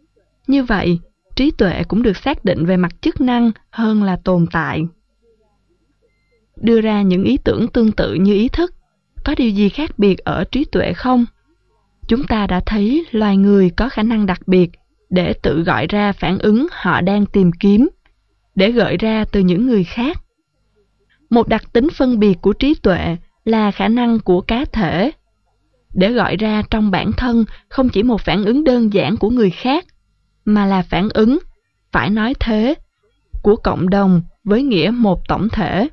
Như vậy, trí tuệ cũng được xác định về mặt chức năng hơn là tồn tại. Đưa ra những ý tưởng tương tự như ý thức, có điều gì khác biệt ở trí tuệ không? Chúng ta đã thấy loài người có khả năng đặc biệt để tự gọi ra phản ứng họ đang tìm kiếm, để gợi ra từ những người khác. Một đặc tính phân biệt của trí tuệ là khả năng của cá thể, để gọi ra trong bản thân không chỉ một phản ứng đơn giản của người khác, mà là phản ứng, phải nói thế, của cộng đồng với nghĩa một tổng thể.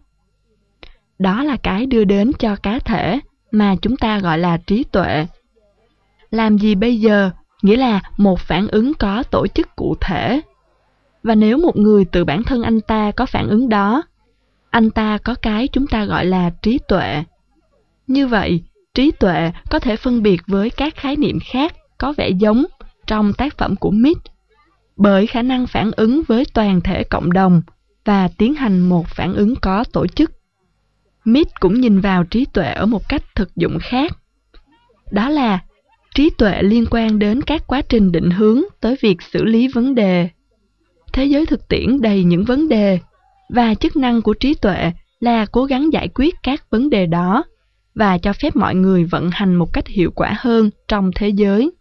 Đó là cái đưa đến cho cá thể mà chúng ta gọi là trí tuệ. Làm gì bây giờ nghĩa là một phản ứng có tổ chức cụ thể. Và nếu một người tự bản thân anh ta có phản ứng đó, anh ta có cái chúng ta gọi là trí tuệ. Như vậy, trí tuệ có thể phân biệt với các khái niệm khác có vẻ giống trong tác phẩm của Mitt, bởi khả năng phản ứng với toàn thể cộng đồng và tiến hành một phản ứng có tổ chức. Mitt cũng nhìn vào trí tuệ ở một cách thực dụng khác. Đó là trí tuệ liên quan đến các quá trình định hướng tới việc xử lý vấn đề. Thế giới thực tiễn đầy những vấn đề, và chức năng của trí tuệ là cố gắng giải quyết các vấn đề đó và cho phép mọi người vận hành một cách hiệu quả hơn trong thế giới.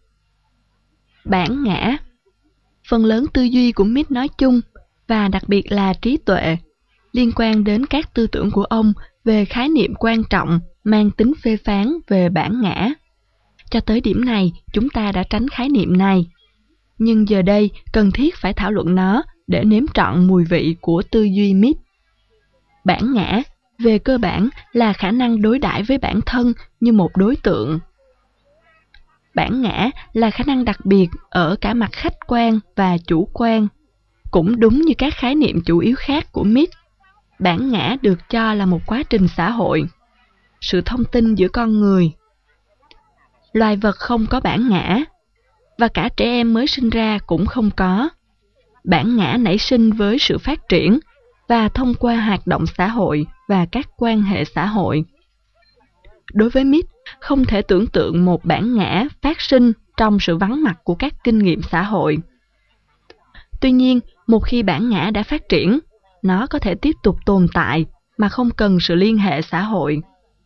Bản ngã. Phần lớn tư duy của Mitt nói chung, và đặc biệt là trí tuệ, liên quan đến các tư tưởng của ông về khái niệm quan trọng mang tính phê phán về bản ngã. Cho tới điểm này, chúng ta đã tránh khái niệm này. Nhưng giờ đây, cần thiết phải thảo luận nó để nếm trọn mùi vị của tư duy Mitt. Bản ngã, về cơ bản, là khả năng đối đãi với bản thân như một đối tượng. Bản ngã là khả năng đặc biệt ở cả mặt khách quan và chủ quan. Cũng đúng như các khái niệm chủ yếu khác của Mitt, bản ngã được cho là một quá trình xã hội, sự thông tin giữa con người. Loài vật không có bản ngã, và cả trẻ em mới sinh ra cũng không có. Bản ngã nảy sinh với sự phát triển và thông qua hoạt động xã hội và các quan hệ xã hội. Đối với Mitt, không thể tưởng tượng một bản ngã phát sinh trong sự vắng mặt của các kinh nghiệm xã hội. Tuy nhiên, một khi bản ngã đã phát triển, nó có thể tiếp tục tồn tại mà không cần sự liên hệ xã hội.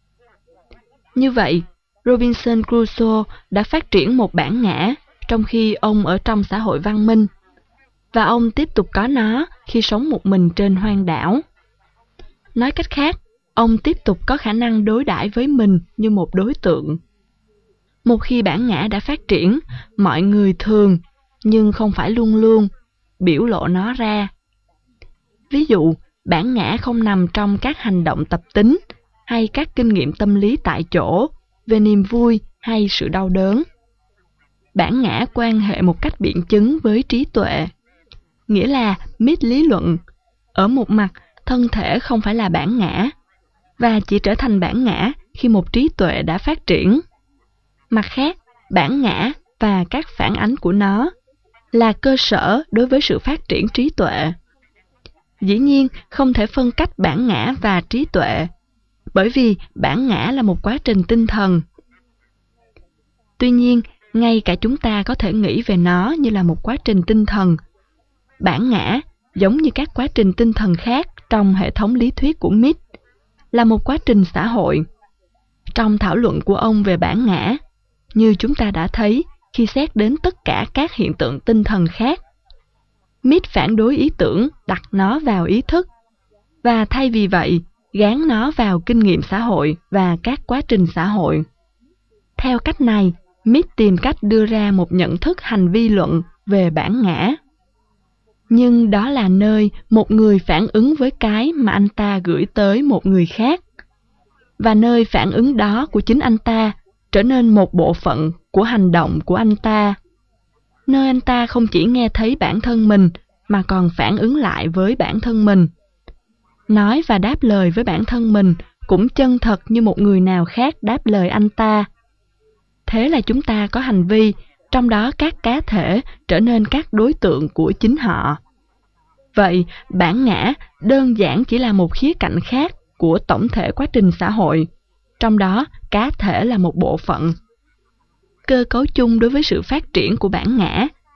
Như vậy, Robinson Crusoe đã phát triển một bản ngã trong khi ông ở trong xã hội văn minh, và ông tiếp tục có nó khi sống một mình trên hoang đảo. Nói cách khác, ông tiếp tục có khả năng đối đãi với mình như một đối tượng. Một khi bản ngã đã phát triển, mọi người thường, nhưng không phải luôn luôn, biểu lộ nó ra. Ví dụ, bản ngã không nằm trong các hành động tập tính hay các kinh nghiệm tâm lý tại chỗ về niềm vui hay sự đau đớn. Bản ngã quan hệ một cách biện chứng với trí tuệ. Nghĩa là Mitt lý luận, ở một mặt, thân thể không phải là bản ngã, và chỉ trở thành bản ngã khi một trí tuệ đã phát triển. Mặt khác, bản ngã và các phản ánh của nó là cơ sở đối với sự phát triển trí tuệ. Dĩ nhiên, không thể phân cách bản ngã và trí tuệ, bởi vì bản ngã là một quá trình tinh thần. Tuy nhiên, ngay cả chúng ta có thể nghĩ về nó như là một quá trình tinh thần. Bản ngã, giống như các quá trình tinh thần khác trong hệ thống lý thuyết của Mitt, là một quá trình xã hội. Trong thảo luận của ông về bản ngã, như chúng ta đã thấy khi xét đến tất cả các hiện tượng tinh thần khác, Mitt phản đối ý tưởng đặt nó vào ý thức, và thay vì vậy, gán nó vào kinh nghiệm xã hội và các quá trình xã hội. Theo cách này, Mitt tìm cách đưa ra một nhận thức hành vi luận về bản ngã. Nhưng đó là nơi một người phản ứng với cái mà anh ta gửi tới một người khác, và nơi phản ứng đó của chính anh ta trở nên một bộ phận của hành động của anh ta, nơi anh ta không chỉ nghe thấy bản thân mình mà còn phản ứng lại với bản thân mình. Nói và đáp lời với bản thân mình cũng chân thật như một người nào khác đáp lời anh ta. Thế là chúng ta có hành vi, trong đó các cá thể trở nên các đối tượng của chính họ. Vậy, bản ngã đơn giản chỉ là một khía cạnh khác của tổng thể quá trình xã hội, trong đó cá thể là một bộ phận. Cơ cấu chung đối với sự phát triển của bản ngã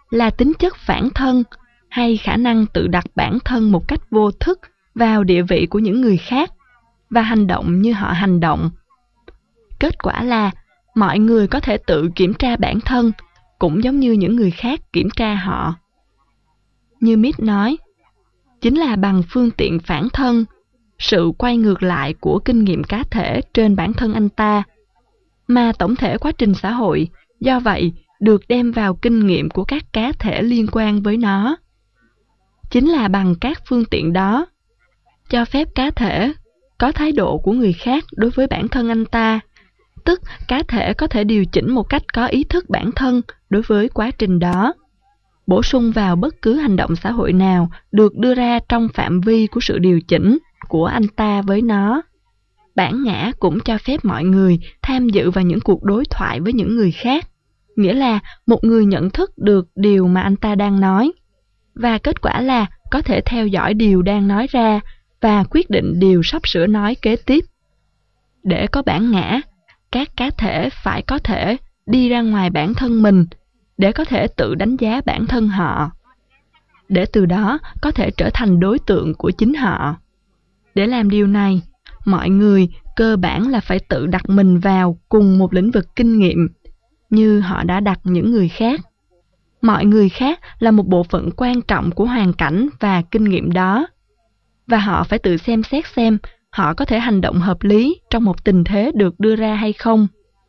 là tính chất phản thân hay khả năng tự đặt bản thân một cách vô thức vào địa vị của những người khác và hành động như họ hành động. Kết quả là mọi người có thể tự kiểm tra bản thân cũng giống như những người khác kiểm tra họ. Như Mead nói, chính là bằng phương tiện phản thân, sự quay ngược lại của kinh nghiệm cá thể trên bản thân anh ta, mà tổng thể quá trình xã hội do vậy được đem vào kinh nghiệm của các cá thể liên quan với nó. Chính là bằng các phương tiện đó, cho phép cá thể có thái độ của người khác đối với bản thân anh ta, tức cá thể có thể điều chỉnh một cách có ý thức bản thân đối với quá trình đó, bổ sung vào bất cứ hành động xã hội nào được đưa ra trong phạm vi của sự điều chỉnh của anh ta với nó. Bản ngã cũng cho phép mọi người tham dự vào những cuộc đối thoại với những người khác, nghĩa là một người nhận thức được điều mà anh ta đang nói, và kết quả là có thể theo dõi điều đang nói ra và quyết định điều sắp sửa nói kế tiếp. Để có bản ngã, các cá thể phải có thể đi ra ngoài bản thân mình để có thể tự đánh giá bản thân họ, để từ đó có thể trở thành đối tượng của chính họ. Để làm điều này, mọi người cơ bản là phải tự đặt mình vào cùng một lĩnh vực kinh nghiệm, như họ đã đặt những người khác. Mọi người khác là một bộ phận quan trọng của hoàn cảnh và kinh nghiệm đó, và họ phải tự xem xét xem họ có thể hành động hợp lý trong một tình thế được đưa ra hay không.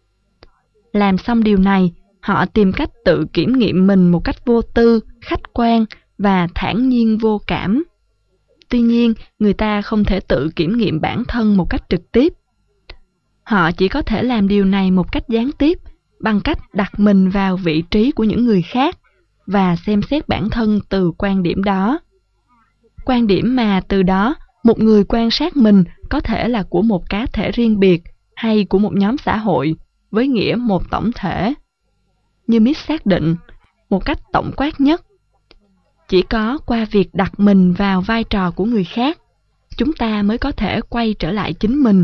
Làm xong điều này, họ tìm cách tự kiểm nghiệm mình một cách vô tư, khách quan và thản nhiên vô cảm. Tuy nhiên, người ta không thể tự kiểm nghiệm bản thân một cách trực tiếp. Họ chỉ có thể làm điều này một cách gián tiếp, bằng cách đặt mình vào vị trí của những người khác và xem xét bản thân từ quan điểm đó. Quan điểm mà từ đó một người quan sát mình có thể là của một cá thể riêng biệt hay của một nhóm xã hội, với nghĩa một tổng thể. Như Mead xác định, một cách tổng quát nhất, chỉ có qua việc đặt mình vào vai trò của người khác, chúng ta mới có thể quay trở lại chính mình.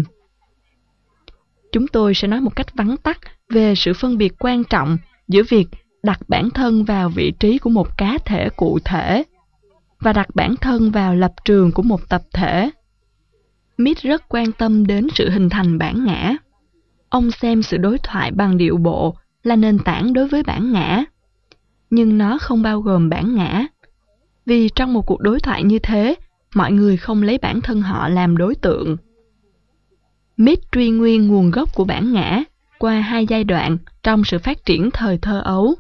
Chúng tôi sẽ nói một cách vắn tắt về sự phân biệt quan trọng giữa việc đặt bản thân vào vị trí của một cá thể cụ thể và đặt bản thân vào lập trường của một tập thể. Mead rất quan tâm đến sự hình thành bản ngã. Ông xem sự đối thoại bằng điệu bộ là nền tảng đối với bản ngã, nhưng nó không bao gồm bản ngã, vì trong một cuộc đối thoại như thế, mọi người không lấy bản thân họ làm đối tượng. Mead truy nguyên nguồn gốc của bản ngã qua hai giai đoạn trong sự phát triển thời thơ ấu.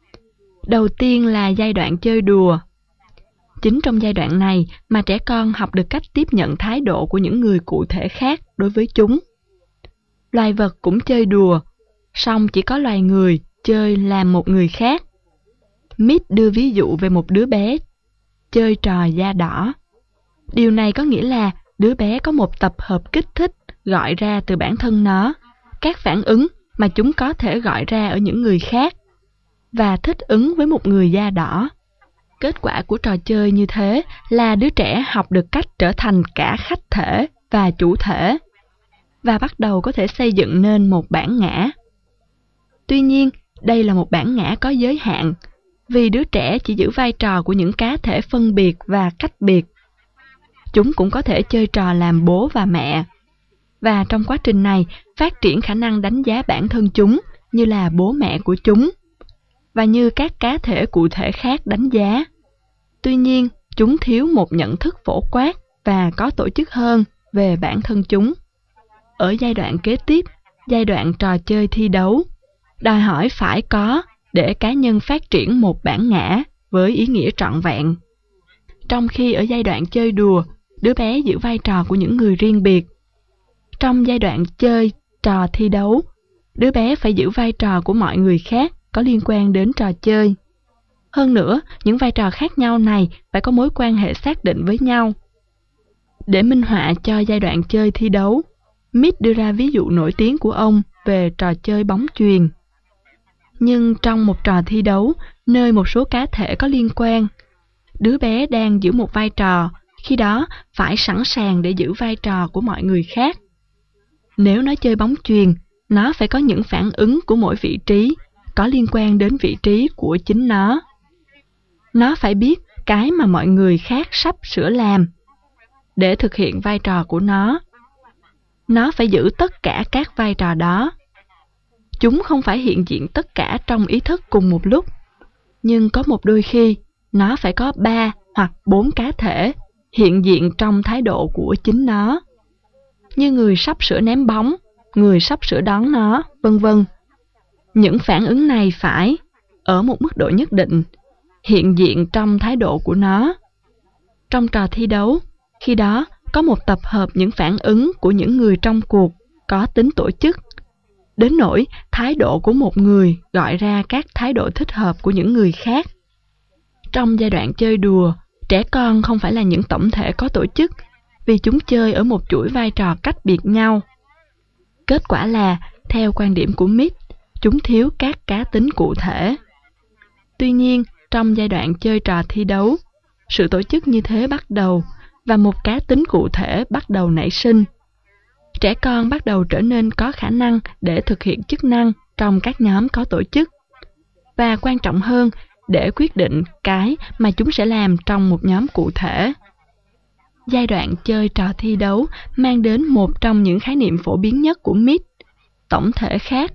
Đầu tiên là giai đoạn chơi đùa. Chính trong giai đoạn này mà trẻ con học được cách tiếp nhận thái độ của những người cụ thể khác đối với chúng. Loài vật cũng chơi đùa, song chỉ có loài người chơi làm một người khác. Mead đưa ví dụ về một đứa bé chơi trò da đỏ. Điều này có nghĩa là đứa bé có một tập hợp kích thích gọi ra từ bản thân nó, các phản ứng mà chúng có thể gọi ra ở những người khác, và thích ứng với một người da đỏ. Kết quả của trò chơi như thế là đứa trẻ học được cách trở thành cả khách thể và chủ thể, và bắt đầu có thể xây dựng nên một bản ngã. Tuy nhiên, đây là một bản ngã có giới hạn, vì đứa trẻ chỉ giữ vai trò của những cá thể phân biệt và cách biệt. Chúng cũng có thể chơi trò làm bố và mẹ, và trong quá trình này phát triển khả năng đánh giá bản thân chúng như là bố mẹ của chúng, và như các cá thể cụ thể khác đánh giá. Tuy nhiên, chúng thiếu một nhận thức phổ quát và có tổ chức hơn về bản thân chúng. Ở giai đoạn kế tiếp, giai đoạn trò chơi thi đấu, đòi hỏi phải có để cá nhân phát triển một bản ngã với ý nghĩa trọn vẹn. Trong khi ở giai đoạn chơi đùa, đứa bé giữ vai trò của những người riêng biệt. Trong giai đoạn chơi trò thi đấu, đứa bé phải giữ vai trò của mọi người khác có liên quan đến trò chơi. Hơn nữa, những vai trò khác nhau này phải có mối quan hệ xác định với nhau. Để minh họa cho giai đoạn chơi thi đấu, Mead đưa ra ví dụ nổi tiếng của ông về trò chơi bóng chuyền. Nhưng trong một trò thi đấu, nơi một số cá thể có liên quan, đứa bé đang giữ một vai trò, khi đó phải sẵn sàng để giữ vai trò của mọi người khác. Nếu nó chơi bóng chuyền, nó phải có những phản ứng của mỗi vị trí, có liên quan đến vị trí của chính nó. Nó phải biết cái mà mọi người khác sắp sửa làm để thực hiện vai trò của nó. Nó phải giữ tất cả các vai trò đó. Chúng không phải hiện diện tất cả trong ý thức cùng một lúc, nhưng có một đôi khi nó phải có 3 hoặc 4 cá thể hiện diện trong thái độ của chính nó, như người sắp sửa ném bóng, người sắp sửa đón nó, vân vân. Những phản ứng này phải, ở một mức độ nhất định, hiện diện trong thái độ của nó. Trong trò thi đấu, khi đó có một tập hợp những phản ứng của những người trong cuộc có tính tổ chức, đến nỗi thái độ của một người gọi ra các thái độ thích hợp của những người khác. Trong giai đoạn chơi đùa, trẻ con không phải là những tổng thể có tổ chức, vì chúng chơi ở một chuỗi vai trò cách biệt nhau. Kết quả là, theo quan điểm của Mead, chúng thiếu các cá tính cụ thể. Tuy nhiên, trong giai đoạn chơi trò thi đấu, sự tổ chức như thế bắt đầu, và một cá tính cụ thể bắt đầu nảy sinh. Trẻ con bắt đầu trở nên có khả năng để thực hiện chức năng trong các nhóm có tổ chức, và quan trọng hơn, để quyết định cái mà chúng sẽ làm trong một nhóm cụ thể. Giai đoạn chơi trò thi đấu mang đến một trong những khái niệm phổ biến nhất của Mead, tổng thể khác.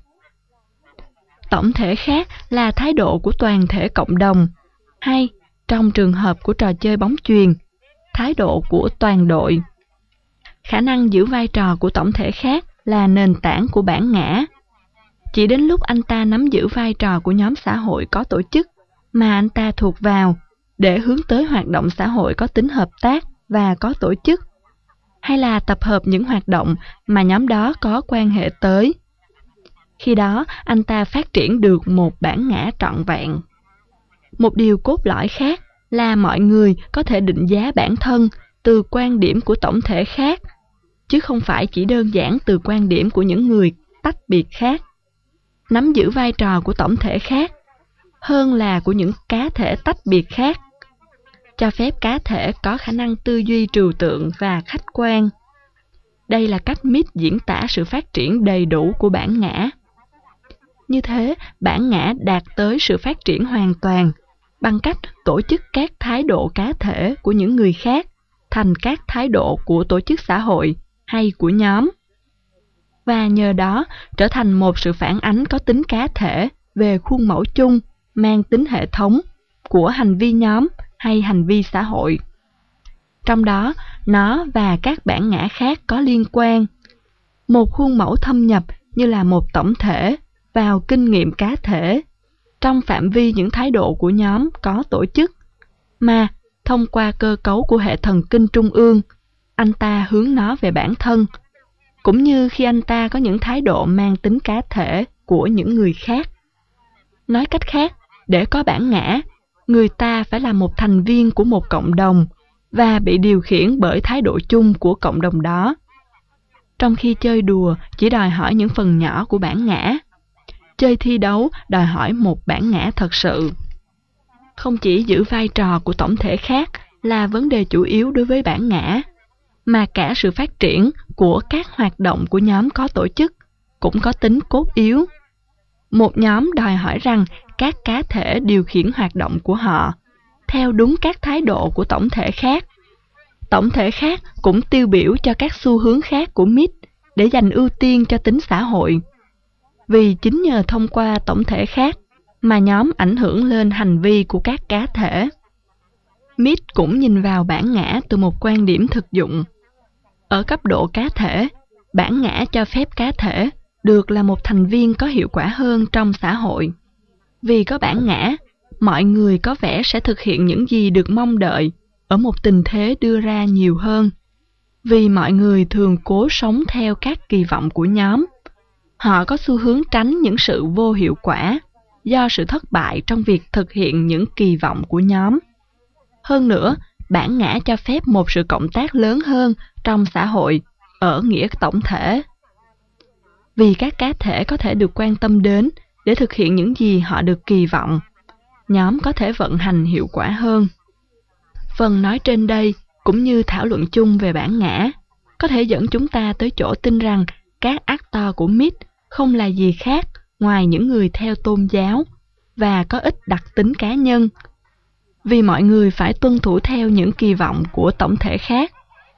Tổng thể khác là thái độ của toàn thể cộng đồng, hay, trong trường hợp của trò chơi bóng chuyền, thái độ của toàn đội. Khả năng giữ vai trò của tổng thể khác là nền tảng của bản ngã. Chỉ đến lúc anh ta nắm giữ vai trò của nhóm xã hội có tổ chức mà anh ta thuộc vào để hướng tới hoạt động xã hội có tính hợp tác và có tổ chức, hay là tập hợp những hoạt động mà nhóm đó có quan hệ tới. Khi đó, anh ta phát triển được một bản ngã trọn vẹn. Một điều cốt lõi khác là mọi người có thể định giá bản thân từ quan điểm của tổng thể khác, chứ không phải chỉ đơn giản từ quan điểm của những người tách biệt khác. Nắm giữ vai trò của tổng thể khác hơn là của những cá thể tách biệt khác, cho phép cá thể có khả năng tư duy trừu tượng và khách quan. Đây là cách Mead diễn tả sự phát triển đầy đủ của bản ngã. Như thế, bản ngã đạt tới sự phát triển hoàn toàn bằng cách tổ chức các thái độ cá thể của những người khác thành các thái độ của tổ chức xã hội hay của nhóm, và nhờ đó trở thành một sự phản ánh có tính cá thể về khuôn mẫu chung mang tính hệ thống của hành vi nhóm hay hành vi xã hội. Trong đó, nó và các bản ngã khác có liên quan. Một khuôn mẫu thâm nhập như là một tổng thể vào kinh nghiệm cá thể trong phạm vi những thái độ của nhóm có tổ chức, mà thông qua cơ cấu của hệ thần kinh trung ương, anh ta hướng nó về bản thân, cũng như khi anh ta có những thái độ mang tính cá thể của những người khác. Nói cách khác, để có bản ngã, người ta phải là một thành viên của một cộng đồng và bị điều khiển bởi thái độ chung của cộng đồng đó. Trong khi chơi đùa chỉ đòi hỏi những phần nhỏ của bản ngã, chơi thi đấu đòi hỏi một bản ngã thật sự. Không chỉ giữ vai trò của tổng thể khác là vấn đề chủ yếu đối với bản ngã, mà cả sự phát triển của các hoạt động của nhóm có tổ chức cũng có tính cốt yếu. Một nhóm đòi hỏi rằng các cá thể điều khiển hoạt động của họ theo đúng các thái độ của tổng thể khác. Tổng thể khác cũng tiêu biểu cho các xu hướng khác của Mead để dành ưu tiên cho tính xã hội. Vì chính nhờ thông qua tổng thể khác mà nhóm ảnh hưởng lên hành vi của các cá thể. Mead cũng nhìn vào bản ngã từ một quan điểm thực dụng. Ở cấp độ cá thể, bản ngã cho phép cá thể được là một thành viên có hiệu quả hơn trong xã hội. Vì có bản ngã, mọi người có vẻ sẽ thực hiện những gì được mong đợi ở một tình thế đưa ra nhiều hơn. Vì mọi người thường cố sống theo các kỳ vọng của nhóm, họ có xu hướng tránh những sự vô hiệu quả do sự thất bại trong việc thực hiện những kỳ vọng của nhóm. Hơn nữa, bản ngã cho phép một sự cộng tác lớn hơn trong xã hội ở nghĩa tổng thể. Vì các cá thể có thể được quan tâm đến để thực hiện những gì họ được kỳ vọng, nhóm có thể vận hành hiệu quả hơn. Phần nói trên đây, cũng như thảo luận chung về bản ngã, có thể dẫn chúng ta tới chỗ tin rằng các actor của Mead không là gì khác ngoài những người theo tôn giáo và có ít đặc tính cá nhân. vì mọi người phải tuân thủ theo những kỳ vọng của tổng thể khác.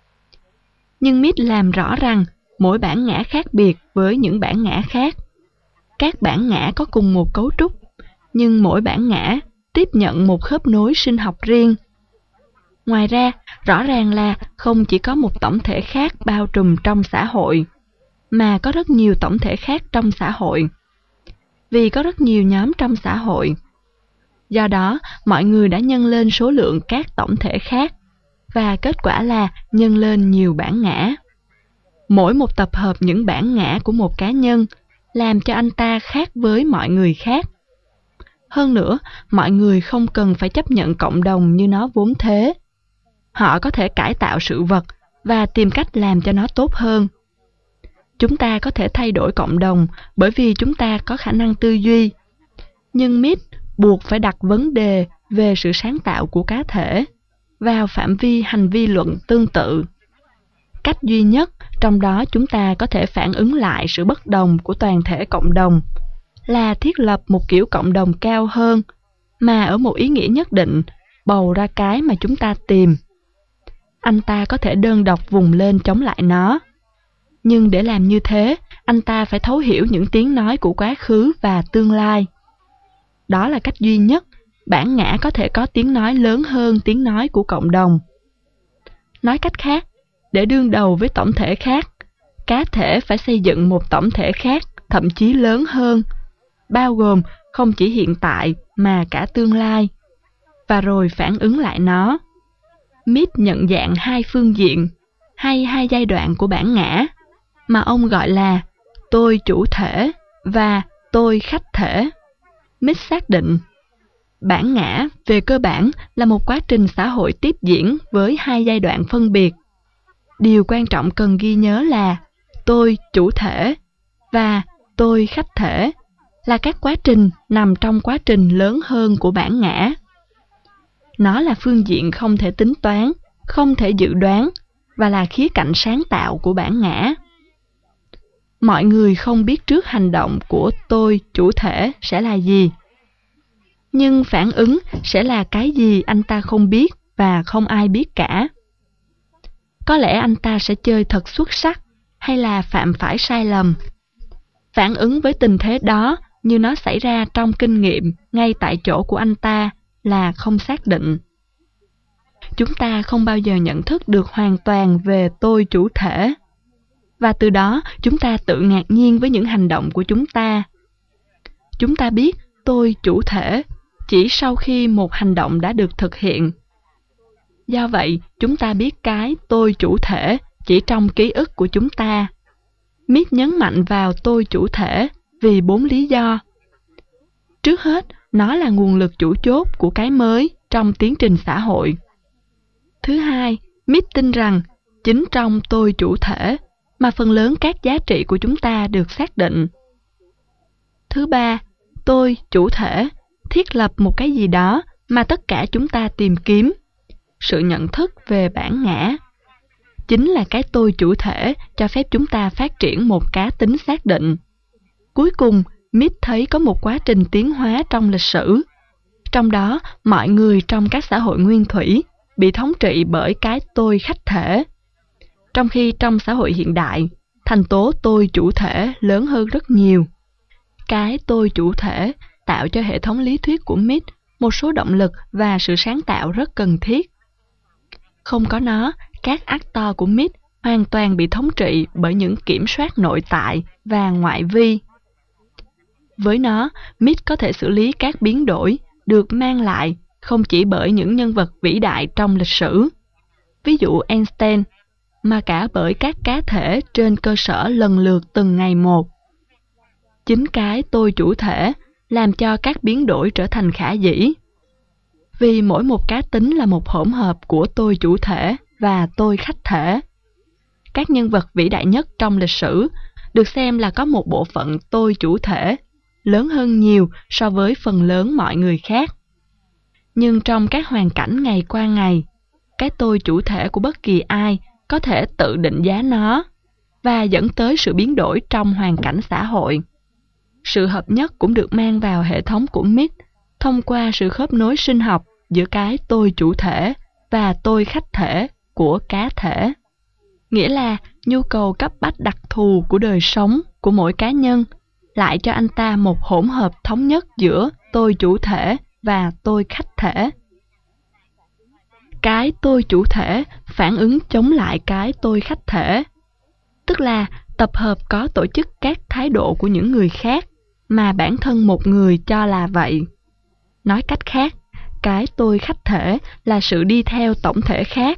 Nhưng Mead làm rõ rằng mỗi bản ngã khác biệt với những bản ngã khác. Các bản ngã có cùng một cấu trúc, nhưng mỗi bản ngã tiếp nhận một khớp nối sinh học riêng. Ngoài ra, rõ ràng là không chỉ có một tổng thể khác bao trùm trong xã hội, mà có rất nhiều tổng thể khác trong xã hội. Vì có rất nhiều nhóm trong xã hội. Do đó, mọi người đã nhân lên số lượng các tổng thể khác, và kết quả là nhân lên nhiều bản ngã. Mỗi một tập hợp những bản ngã của một cá nhân làm cho anh ta khác với mọi người khác. Hơn nữa, mọi người không cần phải chấp nhận cộng đồng như nó vốn thế. Họ có thể cải tạo sự vật và tìm cách làm cho nó tốt hơn. Chúng ta có thể thay đổi cộng đồng bởi vì chúng ta có khả năng tư duy. Nhưng Mead buộc phải đặt vấn đề về sự sáng tạo của cá thể vào phạm vi hành vi luận tương tự. Cách duy nhất trong đó chúng ta có thể phản ứng lại sự bất đồng của toàn thể cộng đồng là thiết lập một kiểu cộng đồng cao hơn, mà ở một ý nghĩa nhất định bầu ra cái mà chúng ta tìm. Anh ta có thể đơn độc vùng lên chống lại nó. Nhưng để làm như thế, anh ta phải thấu hiểu những tiếng nói của quá khứ và tương lai. Đó là cách duy nhất bản ngã có thể có tiếng nói lớn hơn tiếng nói của cộng đồng. Nói cách khác, để đương đầu với tổng thể khác, cá thể phải xây dựng một tổng thể khác, thậm chí lớn hơn, bao gồm không chỉ hiện tại mà cả tương lai, và rồi phản ứng lại nó. Mead nhận dạng hai phương diện, hay hai giai đoạn của bản ngã, mà ông gọi là tôi chủ thể và tôi khách thể. Mead xác định, bản ngã về cơ bản là một quá trình xã hội tiếp diễn với hai giai đoạn phân biệt. Điều quan trọng cần ghi nhớ là tôi chủ thể và tôi khách thể là các quá trình nằm trong quá trình lớn hơn của bản ngã. Nó là phương diện không thể tính toán, không thể dự đoán và là khía cạnh sáng tạo của bản ngã. Mọi người không biết trước hành động của tôi chủ thể sẽ là gì. Nhưng phản ứng sẽ là cái gì anh ta không biết và không ai biết cả. Có lẽ anh ta sẽ chơi thật xuất sắc hay là phạm phải sai lầm. Phản ứng với tình thế đó như nó xảy ra trong kinh nghiệm ngay tại chỗ của anh ta là không xác định. Chúng ta không bao giờ nhận thức được hoàn toàn về tôi chủ thể. Và từ đó chúng ta tự ngạc nhiên với những hành động của chúng ta. Chúng ta biết tôi chủ thể chỉ sau khi một hành động đã được thực hiện. Do vậy, chúng ta biết cái tôi chủ thể chỉ trong ký ức của chúng ta. Mead nhấn mạnh vào tôi chủ thể vì 4 lý do. Trước hết, nó là nguồn lực chủ chốt của cái mới trong tiến trình xã hội. Thứ hai, Mead tin rằng chính trong tôi chủ thể mà phần lớn các giá trị của chúng ta được xác định. Thứ ba, tôi chủ thể thiết lập một cái gì đó mà tất cả chúng ta tìm kiếm, sự nhận thức về bản ngã. Chính là cái tôi chủ thể cho phép chúng ta phát triển một cá tính xác định. Cuối cùng, Mead thấy có một quá trình tiến hóa trong lịch sử. Trong đó, mọi người trong các xã hội nguyên thủy bị thống trị bởi cái tôi khách thể. Trong khi trong xã hội hiện đại, thành tố tôi chủ thể lớn hơn rất nhiều. Cái tôi chủ thể tạo cho hệ thống lý thuyết của Mead một số động lực và sự sáng tạo rất cần thiết. Không có nó, các actor của Mead hoàn toàn bị thống trị bởi những kiểm soát nội tại và ngoại vi. Với nó, Mead có thể xử lý các biến đổi được mang lại không chỉ bởi những nhân vật vĩ đại trong lịch sử, ví dụ Einstein, mà cả bởi các cá thể trên cơ sở lần lượt từng ngày một. Chính cái tôi chủ thể làm cho các biến đổi trở thành khả dĩ. Vì mỗi một cá tính là một hỗn hợp của tôi chủ thể và tôi khách thể. Các nhân vật vĩ đại nhất trong lịch sử được xem là có một bộ phận tôi chủ thể lớn hơn nhiều so với phần lớn mọi người khác. Nhưng trong các hoàn cảnh ngày qua ngày, cái tôi chủ thể của bất kỳ ai có thể tự định giá nó và dẫn tới sự biến đổi trong hoàn cảnh xã hội. Sự hợp nhất cũng được mang vào hệ thống của Mead thông qua sự khớp nối sinh học giữa cái tôi chủ thể và tôi khách thể của cá thể. Nghĩa là nhu cầu cấp bách đặc thù của đời sống của mỗi cá nhân lại cho anh ta một hỗn hợp thống nhất giữa tôi chủ thể và tôi khách thể. Cái tôi chủ thể phản ứng chống lại cái tôi khách thể, tức là tập hợp có tổ chức các thái độ của những người khác mà bản thân một người cho là vậy. Nói cách khác, cái tôi khách thể là sự đi theo tổng thể khác.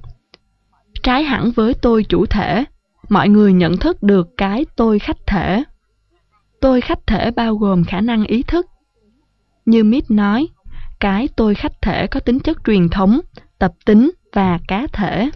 Trái hẳn với tôi chủ thể, mọi người nhận thức được cái tôi khách thể. Tôi khách thể bao gồm khả năng ý thức. Như Mitt nói, cái tôi khách thể có tính chất truyền thống, tập tính và cá thể.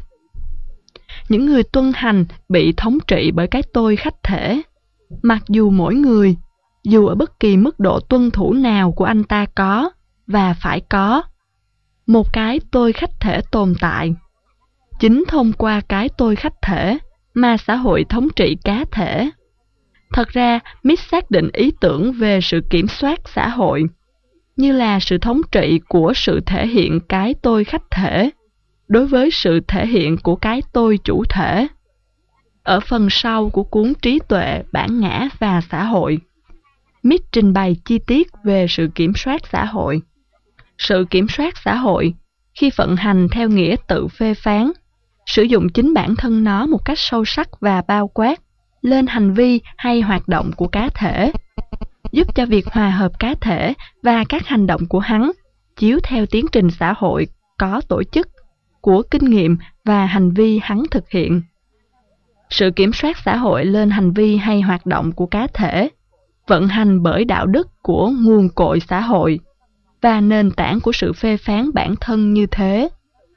Những người tuân hành bị thống trị bởi cái tôi khách thể, mặc dù mỗi người, dù ở bất kỳ mức độ tuân thủ nào của anh ta có và phải có, một cái tôi khách thể tồn tại. Chính thông qua cái tôi khách thể mà xã hội thống trị cá thể. Thật ra, Mitt xác định ý tưởng về sự kiểm soát xã hội như là sự thống trị của sự thể hiện cái tôi khách thể đối với sự thể hiện của cái tôi chủ thể. Ở phần sau của cuốn Trí tuệ, bản ngã và xã hội, Mitt trình bày chi tiết về sự kiểm soát xã hội. Sự kiểm soát xã hội, khi vận hành theo nghĩa tự phê phán, sử dụng chính bản thân nó một cách sâu sắc và bao quát lên hành vi hay hoạt động của cá thể, giúp cho việc hòa hợp cá thể và các hành động của hắn chiếu theo tiến trình xã hội có tổ chức của kinh nghiệm và hành vi hắn thực hiện. Sự kiểm soát xã hội lên hành vi hay hoạt động của cá thể vận hành bởi đạo đức của nguồn cội xã hội và nền tảng của sự phê phán bản thân như thế.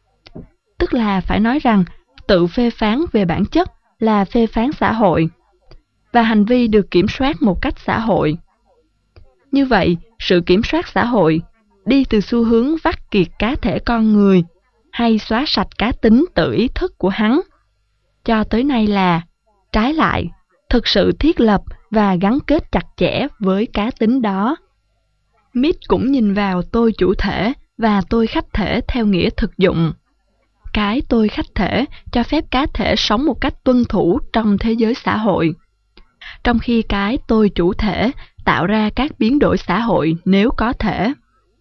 Tức là phải nói rằng tự phê phán về bản chất là phê phán xã hội và hành vi được kiểm soát một cách xã hội. Như vậy, sự kiểm soát xã hội đi từ xu hướng vắt kiệt cá thể con người hay xóa sạch cá tính tự ý thức của hắn, cho tới nay là, trái lại, thực sự thiết lập và gắn kết chặt chẽ với cá tính đó. Mitt cũng nhìn vào tôi chủ thể và tôi khách thể theo nghĩa thực dụng. Cái tôi khách thể cho phép cá thể sống một cách tuân thủ trong thế giới xã hội, trong khi cái tôi chủ thể tạo ra các biến đổi xã hội nếu có thể.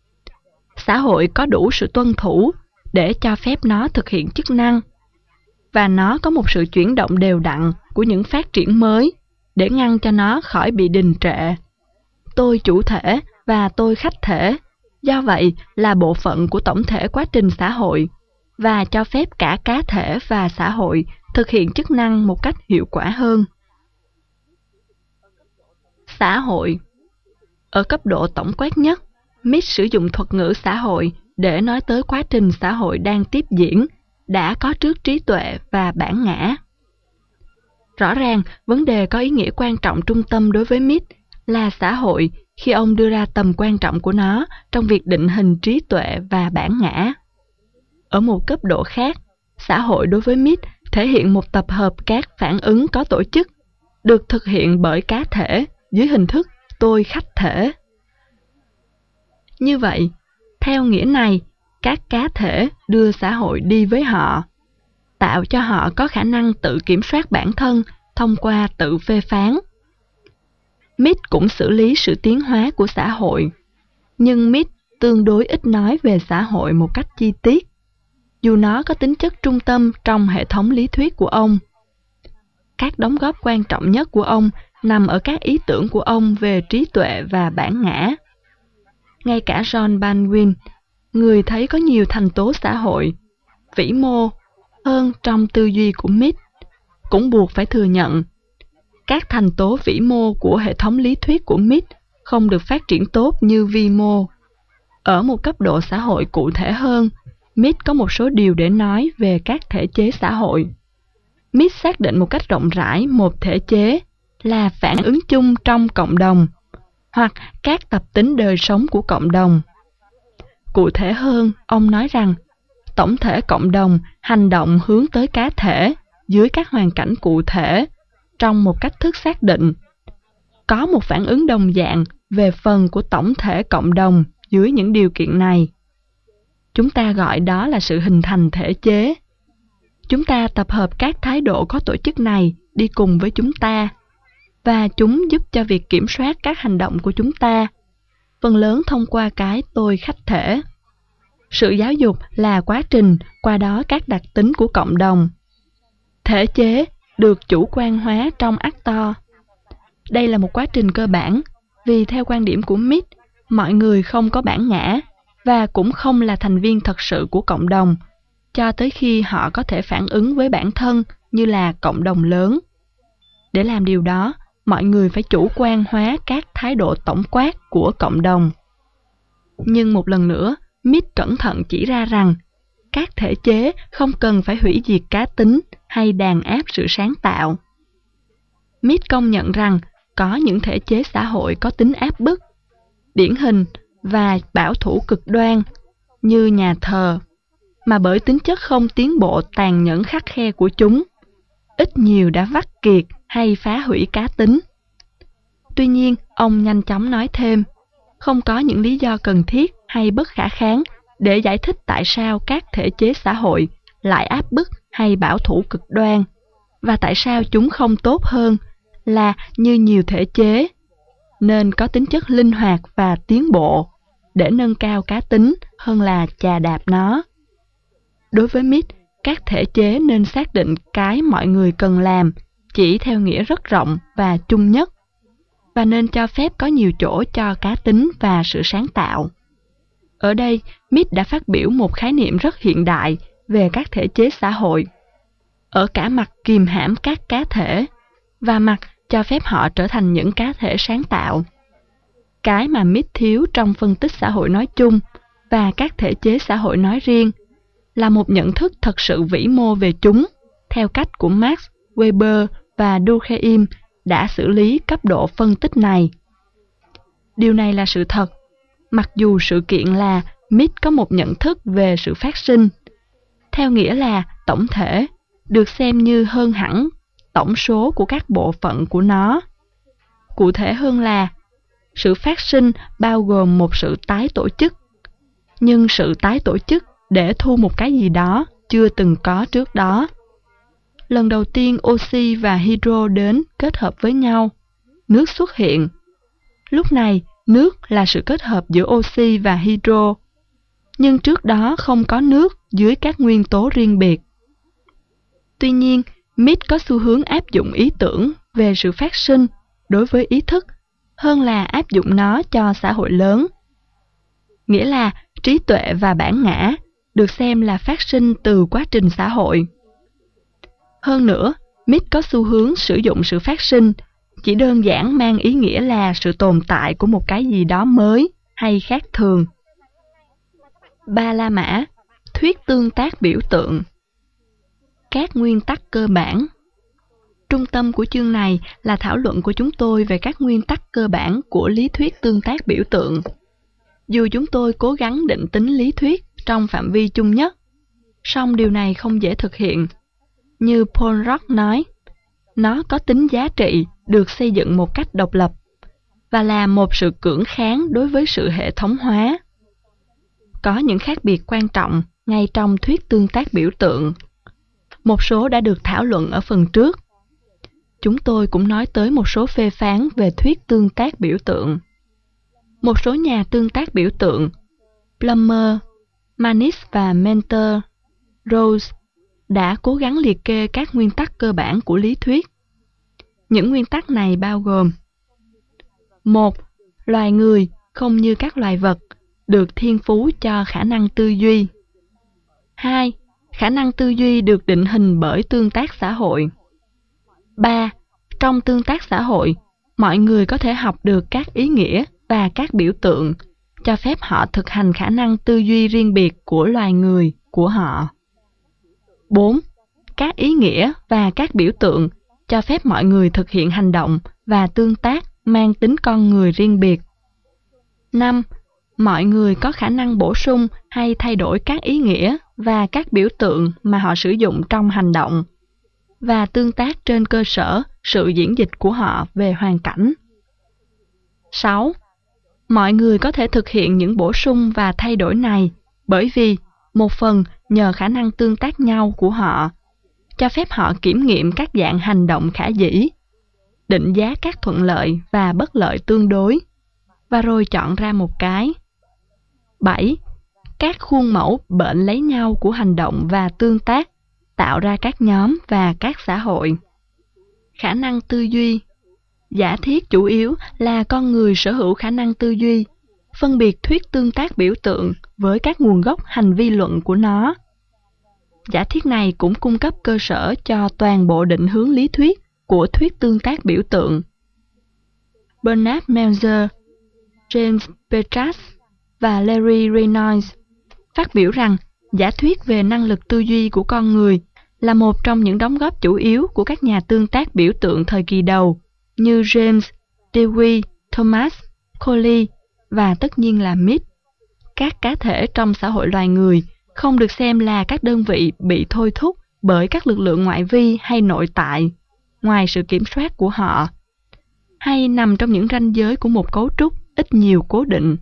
Xã hội có đủ sự tuân thủ để cho phép nó thực hiện chức năng, và nó có một sự chuyển động đều đặn của những phát triển mới để ngăn cho nó khỏi bị đình trệ. Tôi chủ thể và tôi khách thể, do vậy là bộ phận của tổng thể quá trình xã hội, và cho phép cả cá thể và xã hội thực hiện chức năng một cách hiệu quả hơn. Xã hội. Ở cấp độ tổng quát nhất, Mitt sử dụng thuật ngữ xã hội để nói tới quá trình xã hội đang tiếp diễn, đã có trước trí tuệ và bản ngã. Rõ ràng, vấn đề có ý nghĩa quan trọng trung tâm đối với Mitt là xã hội khi ông đưa ra tầm quan trọng của nó trong việc định hình trí tuệ và bản ngã. Ở một cấp độ khác, xã hội đối với Mitt thể hiện một tập hợp các phản ứng có tổ chức, được thực hiện bởi cá thể dưới hình thức tôi khách thể. Như vậy, theo nghĩa này, các cá thể đưa xã hội đi với họ, tạo cho họ có khả năng tự kiểm soát bản thân thông qua tự phê phán. Mitt cũng xử lý sự tiến hóa của xã hội, nhưng Mitt tương đối ít nói về xã hội một cách chi tiết, dù nó có tính chất trung tâm trong hệ thống lý thuyết của ông. Các đóng góp quan trọng nhất của ông nằm ở các ý tưởng của ông về trí tuệ và bản ngã. Ngay cả John Baldwin, người thấy có nhiều thành tố xã hội, vĩ mô hơn trong tư duy của Mitt, cũng buộc phải thừa nhận các thành tố vĩ mô của hệ thống lý thuyết của Mitt không được phát triển tốt như vi mô. Ở một cấp độ xã hội cụ thể hơn, Mitt có một số điều để nói về các thể chế xã hội. Mitt xác định một cách rộng rãi một thể chế là phản ứng chung trong cộng đồng, hoặc các tập tính đời sống của cộng đồng. Cụ thể hơn, ông nói rằng, tổng thể cộng đồng hành động hướng tới cá thể dưới các hoàn cảnh cụ thể, trong một cách thức xác định. Có một phản ứng đồng dạng về phần của tổng thể cộng đồng dưới những điều kiện này. Chúng ta gọi đó là sự hình thành thể chế. Chúng ta tập hợp các thái độ có tổ chức này đi cùng với chúng ta, và chúng giúp cho việc kiểm soát các hành động của chúng ta, phần lớn thông qua cái tôi khách thể. Sự giáo dục là quá trình qua đó các đặc tính của cộng đồng. Thể chế được chủ quan hóa trong actor. Đây là một quá trình cơ bản, vì theo quan điểm của Mead, mọi người không có bản ngã và cũng không là thành viên thật sự của cộng đồng, cho tới khi họ có thể phản ứng với bản thân như là cộng đồng lớn. Để làm điều đó, mọi người phải chủ quan hóa các thái độ tổng quát của cộng đồng. Nhưng một lần nữa, Mead cẩn thận chỉ ra rằng, các thể chế không cần phải hủy diệt cá tính hay đàn áp sự sáng tạo. Mead công nhận rằng có những thể chế xã hội có tính áp bức, điển hình và bảo thủ cực đoan như nhà thờ, mà bởi tính chất không tiến bộ tàn nhẫn khắt khe của chúng, ít nhiều đã vắt kiệt hay phá hủy cá tính. Tuy nhiên, ông nhanh chóng nói thêm, không có những lý do cần thiết hay bất khả kháng để giải thích tại sao các thể chế xã hội lại áp bức hay bảo thủ cực đoan, và tại sao chúng không tốt hơn là như nhiều thể chế, nên có tính chất linh hoạt và tiến bộ để nâng cao cá tính hơn là chà đạp nó. Đối với Mead, các thể chế nên xác định cái mọi người cần làm chỉ theo nghĩa rất rộng và chung nhất, và nên cho phép có nhiều chỗ cho cá tính và sự sáng tạo. Ở đây, Mead đã phát biểu một khái niệm rất hiện đại về các thể chế xã hội, ở cả mặt kìm hãm các cá thể và mặt cho phép họ trở thành những cá thể sáng tạo. Cái mà Mead thiếu trong phân tích xã hội nói chung và các thể chế xã hội nói riêng là một nhận thức thật sự vĩ mô về chúng, theo cách của Marx, Weber và Durkheim đã xử lý cấp độ phân tích này. Điều này là sự thật, mặc dù sự kiện là Mead có một nhận thức về sự phát sinh, theo nghĩa là tổng thể, được xem như hơn hẳn tổng số của các bộ phận của nó. Cụ thể hơn là, sự phát sinh bao gồm một sự tái tổ chức, nhưng sự tái tổ chức để thu một cái gì đó chưa từng có trước đó. Lần đầu tiên oxy và hydro đến kết hợp với nhau, nước xuất hiện. Lúc này, nước là sự kết hợp giữa oxy và hydro, nhưng trước đó không có nước dưới các nguyên tố riêng biệt. Tuy nhiên, Mead có xu hướng áp dụng ý tưởng về sự phát sinh đối với ý thức hơn là áp dụng nó cho xã hội lớn. Nghĩa là trí tuệ và bản ngã được xem là phát sinh từ quá trình xã hội. Hơn nữa, Mead có xu hướng sử dụng sự phát sinh chỉ đơn giản mang ý nghĩa là sự tồn tại của một cái gì đó mới hay khác thường. Ba La Mã, thuyết tương tác biểu tượng. Các nguyên tắc cơ bản. Trung tâm của chương này là thảo luận của chúng tôi về các nguyên tắc cơ bản của lý thuyết tương tác biểu tượng. Dù chúng tôi cố gắng định tính lý thuyết trong phạm vi chung nhất, song điều này không dễ thực hiện. Như Paul Rock nói, nó có tính giá trị được xây dựng một cách độc lập và là một sự cưỡng kháng đối với sự hệ thống hóa. Có những khác biệt quan trọng ngay trong thuyết tương tác biểu tượng. Một số đã được thảo luận ở phần trước. Chúng tôi cũng nói tới một số phê phán về thuyết tương tác biểu tượng. Một số nhà tương tác biểu tượng, Plummer, Manis và Mentor, Rose, đã cố gắng liệt kê các nguyên tắc cơ bản của lý thuyết. Những nguyên tắc này bao gồm: 1. Loài người, không như các loài vật, được thiên phú cho khả năng tư duy. 2. Khả năng tư duy được định hình bởi tương tác xã hội. 3. Trong tương tác xã hội, mọi người có thể học được các ý nghĩa và các biểu tượng, cho phép họ thực hành khả năng tư duy riêng biệt của loài người của họ. 4. Các ý nghĩa và các biểu tượng cho phép mọi người thực hiện hành động và tương tác mang tính con người riêng biệt. 5. Mọi người có khả năng bổ sung hay thay đổi các ý nghĩa và các biểu tượng mà họ sử dụng trong hành động, và tương tác trên cơ sở sự diễn dịch của họ về hoàn cảnh. 6. Mọi người có thể thực hiện những bổ sung và thay đổi này bởi vì, một phần nhờ khả năng tương tác nhau của họ, cho phép họ kiểm nghiệm các dạng hành động khả dĩ, định giá các thuận lợi và bất lợi tương đối, và rồi chọn ra một cái. 7. Các khuôn mẫu bệnh lấy nhau của hành động và tương tác tạo ra các nhóm và các xã hội. Khả năng tư duy. Giả thiết chủ yếu là con người sở hữu khả năng tư duy, phân biệt thuyết tương tác biểu tượng với các nguồn gốc hành vi luận của nó. Giả thiết này cũng cung cấp cơ sở cho toàn bộ định hướng lý thuyết của thuyết tương tác biểu tượng. Bernard Melzer, James Petras và Larry Reynolds phát biểu rằng giả thuyết về năng lực tư duy của con người là một trong những đóng góp chủ yếu của các nhà tương tác biểu tượng thời kỳ đầu như James, Dewey, Thomas, Coley và tất nhiên là Mead. Các cá thể trong xã hội loài người không được xem là các đơn vị bị thôi thúc bởi các lực lượng ngoại vi hay nội tại, ngoài sự kiểm soát của họ, hay nằm trong những ranh giới của một cấu trúc ít nhiều cố định.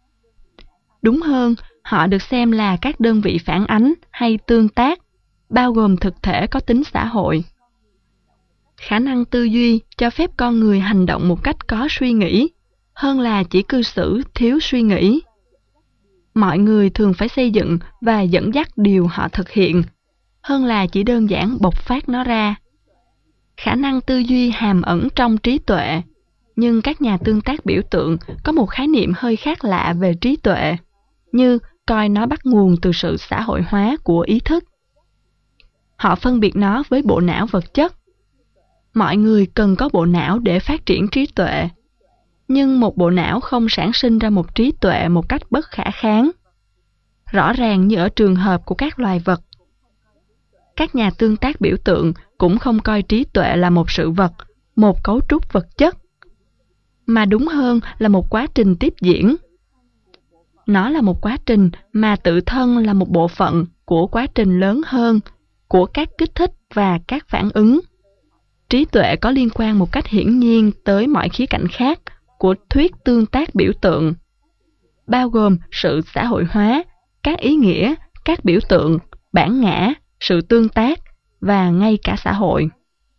Đúng hơn, họ được xem là các đơn vị phản ánh hay tương tác, bao gồm thực thể có tính xã hội. Khả năng tư duy cho phép con người hành động một cách có suy nghĩ, hơn là chỉ cư xử thiếu suy nghĩ. Mọi người thường phải xây dựng và dẫn dắt điều họ thực hiện, hơn là chỉ đơn giản bộc phát nó ra. Khả năng tư duy hàm ẩn trong trí tuệ, nhưng các nhà tương tác biểu tượng có một khái niệm hơi khác lạ về trí tuệ, như coi nó bắt nguồn từ sự xã hội hóa của ý thức. Họ phân biệt nó với bộ não vật chất. Mọi người cần có bộ não để phát triển trí tuệ, nhưng một bộ não không sản sinh ra một trí tuệ một cách bất khả kháng, rõ ràng như ở trường hợp của các loài vật. Các nhà tương tác biểu tượng cũng không coi trí tuệ là một sự vật, một cấu trúc vật chất, mà đúng hơn là một quá trình tiếp diễn. Nó là một quá trình mà tự thân là một bộ phận của quá trình lớn hơn, của các kích thích và các phản ứng. Trí tuệ có liên quan một cách hiển nhiên tới mọi khía cạnh khác của thuyết tương tác biểu tượng, bao gồm sự xã hội hóa, các ý nghĩa, các biểu tượng, bản ngã, sự tương tác và ngay cả xã hội.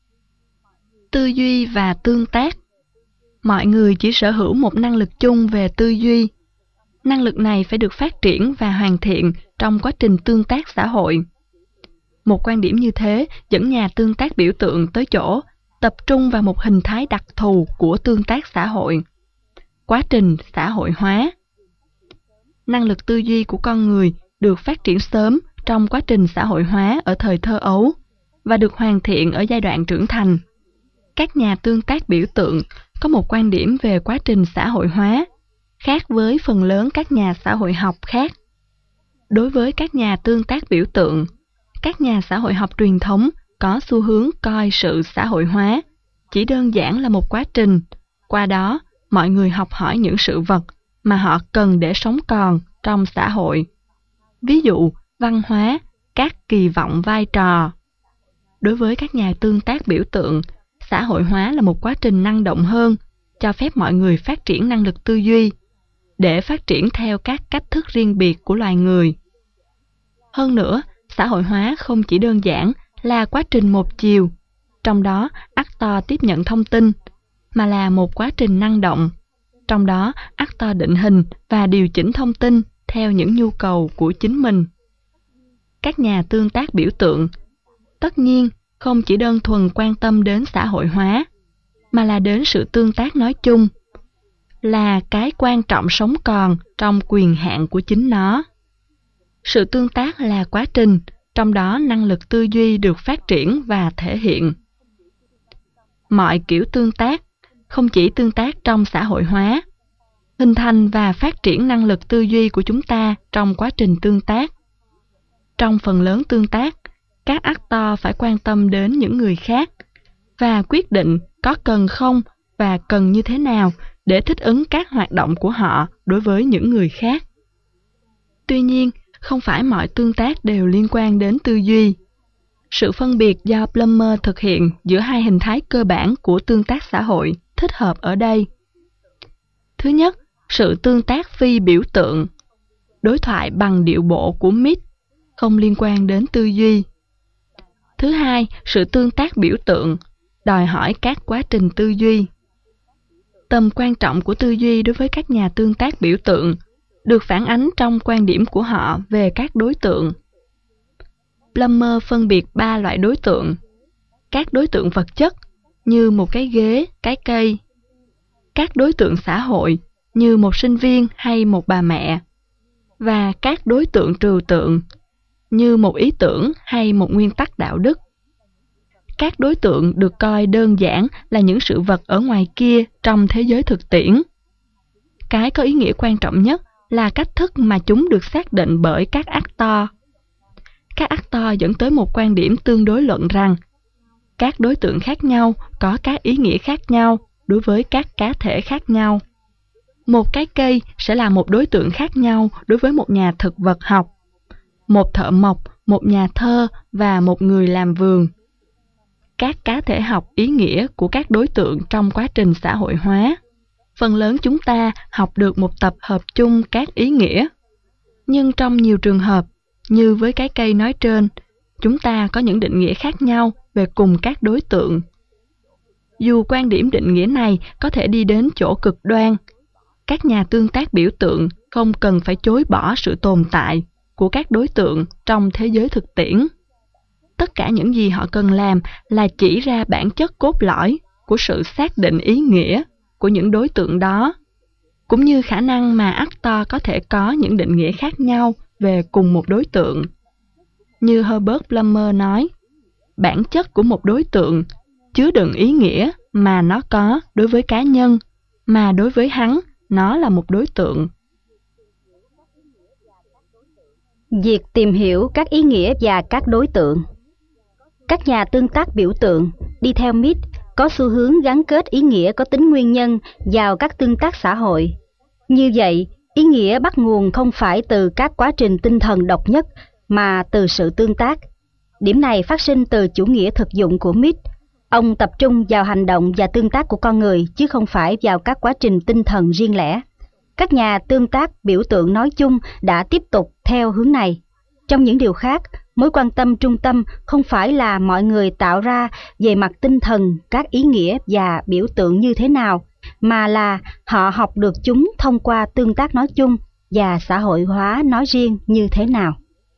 Tư duy và tương tác. Mọi người chỉ sở hữu một năng lực chung về tư duy. Năng lực này phải được phát triển và hoàn thiện trong quá trình tương tác xã hội. Một quan điểm như thế dẫn nhà tương tác biểu tượng tới chỗ tập trung vào một hình thái đặc thù của tương tác xã hội, quá trình xã hội hóa. Năng lực tư duy của con người được phát triển sớm trong quá trình xã hội hóa ở thời thơ ấu và được hoàn thiện ở giai đoạn trưởng thành. Các nhà tương tác biểu tượng có một quan điểm về quá trình xã hội hóa, khác với phần lớn các nhà xã hội học khác. Đối với các nhà tương tác biểu tượng, các nhà xã hội học truyền thống có xu hướng coi sự xã hội hóa chỉ đơn giản là một quá trình, qua đó mọi người học hỏi những sự vật mà họ cần để sống còn trong xã hội. Ví dụ, văn hóa, các kỳ vọng vai trò. Đối với các nhà tương tác biểu tượng, xã hội hóa là một quá trình năng động hơn, cho phép mọi người phát triển năng lực tư duy, để phát triển theo các cách thức riêng biệt của loài người. Hơn nữa, xã hội hóa không chỉ đơn giản là quá trình một chiều, trong đó actor tiếp nhận thông tin, mà là một quá trình năng động, trong đó actor định hình và điều chỉnh thông tin theo những nhu cầu của chính mình. Các nhà tương tác biểu tượng, tất nhiên, không chỉ đơn thuần quan tâm đến xã hội hóa, mà là đến sự tương tác nói chung, là cái quan trọng sống còn trong quyền hạn của chính nó. Sự tương tác là quá trình, trong đó năng lực tư duy được phát triển và thể hiện. Mọi kiểu tương tác, không chỉ tương tác trong xã hội hóa, hình thành và phát triển năng lực tư duy của chúng ta trong quá trình tương tác. Trong phần lớn tương tác, các actor phải quan tâm đến những người khác và quyết định có cần không và cần như thế nào để thích ứng các hoạt động của họ đối với những người khác. Tuy nhiên, không phải mọi tương tác đều liên quan đến tư duy. Sự phân biệt do Plummer thực hiện giữa hai hình thái cơ bản của tương tác xã hội thích hợp ở đây. Thứ nhất, sự tương tác phi biểu tượng. đối thoại bằng điệu bộ của Mead, không liên quan đến tư duy. Thứ hai, sự tương tác biểu tượng, đòi hỏi các quá trình tư duy. Tầm quan trọng của tư duy đối với các nhà tương tác biểu tượng được phản ánh trong quan điểm của họ về các đối tượng. Plummer phân biệt 3 loại đối tượng: các đối tượng vật chất như một cái ghế, cái cây; các đối tượng xã hội như một sinh viên hay một bà mẹ; và các đối tượng trừu tượng như một ý tưởng hay một nguyên tắc đạo đức. Các đối tượng được coi đơn giản là những sự vật ở ngoài kia trong thế giới thực tiễn. Cái có ý nghĩa quan trọng nhất là cách thức mà chúng được xác định bởi các actor. Các actor dẫn tới một quan điểm tương đối luận rằng các đối tượng khác nhau có các ý nghĩa khác nhau đối với các cá thể khác nhau. Một cái cây sẽ là một đối tượng khác nhau đối với một nhà thực vật học, một thợ mộc, một nhà thơ và một người làm vườn. Các cá thể học ý nghĩa của các đối tượng trong quá trình xã hội hóa. Phần lớn chúng ta học được một tập hợp chung các ý nghĩa. Nhưng trong nhiều trường hợp, như với cái cây nói trên, chúng ta có những định nghĩa khác nhau về cùng các đối tượng. Dù quan điểm định nghĩa này có thể đi đến chỗ cực đoan, các nhà tương tác biểu tượng không cần phải chối bỏ sự tồn tại của các đối tượng trong thế giới thực tiễn. Tất cả những gì họ cần làm là chỉ ra bản chất cốt lõi của sự xác định ý nghĩa của những đối tượng đó, cũng như khả năng mà actor có thể có những định nghĩa khác nhau về cùng một đối tượng. Như Herbert Plummer nói, bản chất của một đối tượng chứa đựng ý nghĩa mà nó có đối với cá nhân, mà đối với hắn, nó là một đối tượng. Việc tìm hiểu các ý nghĩa và các đối tượng. Các nhà tương tác biểu tượng, đi theo Mead, có xu hướng gắn kết ý nghĩa có tính nguyên nhân vào các tương tác xã hội. Như vậy, ý nghĩa bắt nguồn không phải từ các quá trình tinh thần độc nhất, mà từ sự tương tác. Điểm này phát sinh từ chủ nghĩa thực dụng của Mead. Ông tập trung vào hành động và tương tác của con người, chứ không phải vào các quá trình tinh thần riêng lẻ. Các nhà tương tác biểu tượng nói chung đã tiếp tục theo hướng này. Trong những điều khác, mối quan tâm trung tâm không phải là mọi người tạo ra về mặt tinh thần các ý nghĩa và biểu tượng như thế nào, mà là họ học được chúng thông qua tương tác nói chung và xã hội hóa nói riêng như thế nào.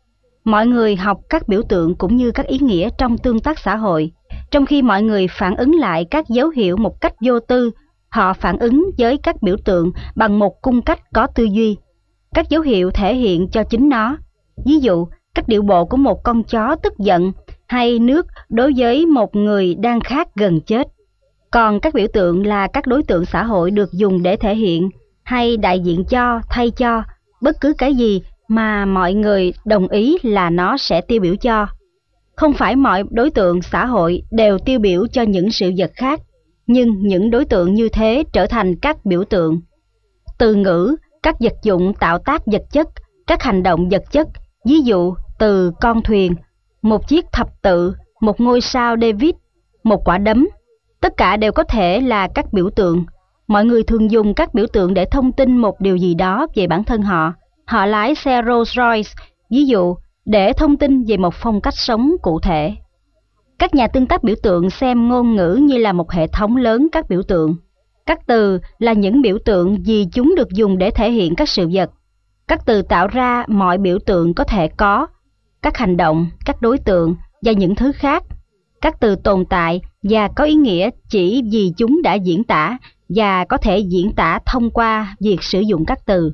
Mọi người học các biểu tượng cũng như các ý nghĩa trong tương tác xã hội. Trong khi mọi người phản ứng lại các dấu hiệu một cách vô tư, họ phản ứng với các biểu tượng bằng một cung cách có tư duy. Các dấu hiệu thể hiện cho chính nó. Ví dụ, các điệu bộ của một con chó tức giận hay nước đối với một người đang khát gần chết. Còn các biểu tượng là các đối tượng xã hội được dùng để thể hiện hay đại diện cho, thay cho bất cứ cái gì mà mọi người đồng ý là nó sẽ tiêu biểu cho. Không phải mọi đối tượng xã hội đều tiêu biểu cho những sự vật khác, nhưng những đối tượng như thế trở thành các biểu tượng. Từ ngữ, các vật dụng tạo tác vật chất, các hành động vật chất, ví dụ từ con thuyền, một chiếc thập tự, một ngôi sao David, một quả đấm, tất cả đều có thể là các biểu tượng. Mọi người thường dùng các biểu tượng để thông tin một điều gì đó về bản thân họ. Họ lái xe Rolls-Royce, ví dụ, để thông tin về một phong cách sống cụ thể. Các nhà tương tác biểu tượng xem ngôn ngữ như là một hệ thống lớn các biểu tượng. Các từ là những biểu tượng vì chúng được dùng để thể hiện các sự vật. Các từ tạo ra mọi biểu tượng có thể có, các hành động, các đối tượng và những thứ khác. Các từ tồn tại và có ý nghĩa chỉ vì chúng đã diễn tả và có thể diễn tả thông qua việc sử dụng các từ.